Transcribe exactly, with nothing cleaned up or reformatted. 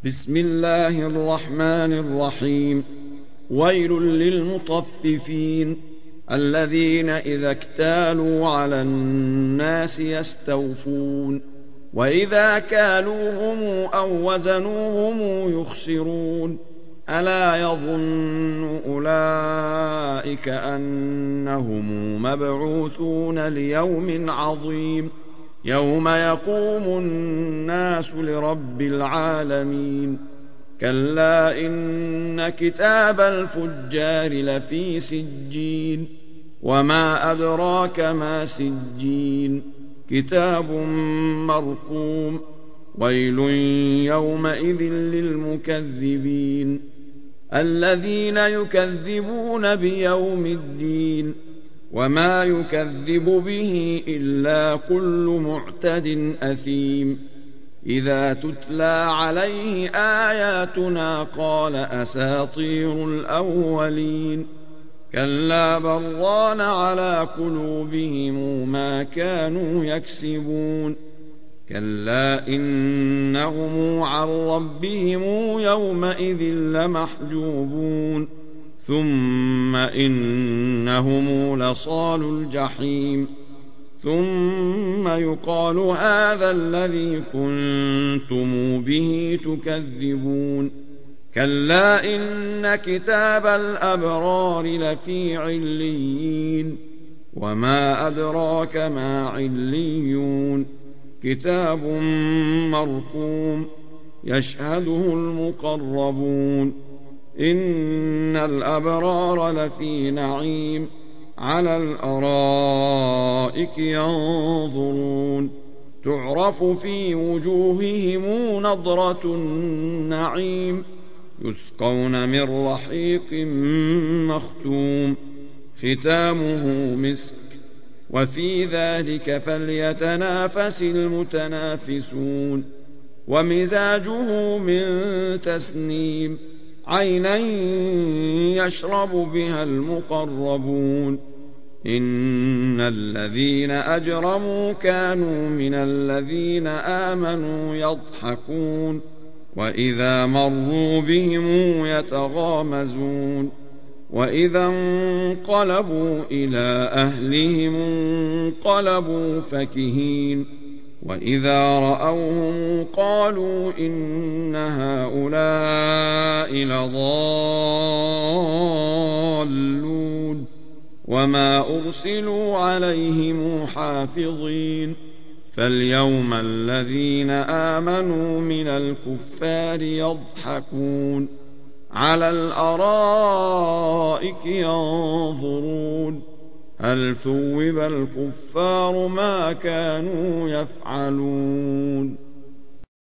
بسم الله الرحمن الرحيم. ويل للمطففين الذين إذا اكتالوا على الناس يستوفون وإذا كالوهم أو وزنوهم يخسرون ألا يظن أولئك أنهم مبعوثون ليوم عظيم يوم يقوم الناس لرب العالمين. كلا إن كتاب الفجار لفي سجين وما أدراك ما سجين كتاب مرقوم ويل يومئذ للمكذبين الذين يكذبون بيوم الدين وما يكذب به إلا كل معتد أثيم إذا تتلى عليه آياتنا قال أساطير الأولين كلا بل ران على قلوبهم ما كانوا يكسبون كلا إنهم عن ربهم يومئذ لمحجوبون ثم إنهم لصال الجحيم ثم يقال هذا الذي كنتم به تكذبون كلا إن كتاب الأبرار لفي عليين وما أدراك ما عليون كتاب مرقوم يشهده المقربون إن الأبرار لفي نعيم على الأرائك ينظرون تعرف في وجوههم نضرة النعيم يسقون من رحيق مختوم ختامه مسك وفي ذلك فليتنافس المتنافسون ومزاجه من تسنيم عينا يشرب بها المقربون إن الذين أجرموا كانوا من الذين آمنوا يضحكون وإذا مروا بهم يتغامزون وإذا انقلبوا إلى أهلهم انقلبوا فكهين وإذا رأوهم قالوا إن هؤلاء لضالون وما أرسلوا عليهم حافظين فاليوم الذين آمنوا من الكفار يضحكون على الأرائك ينظرون هل ثوب الكفار ما كانوا يفعلون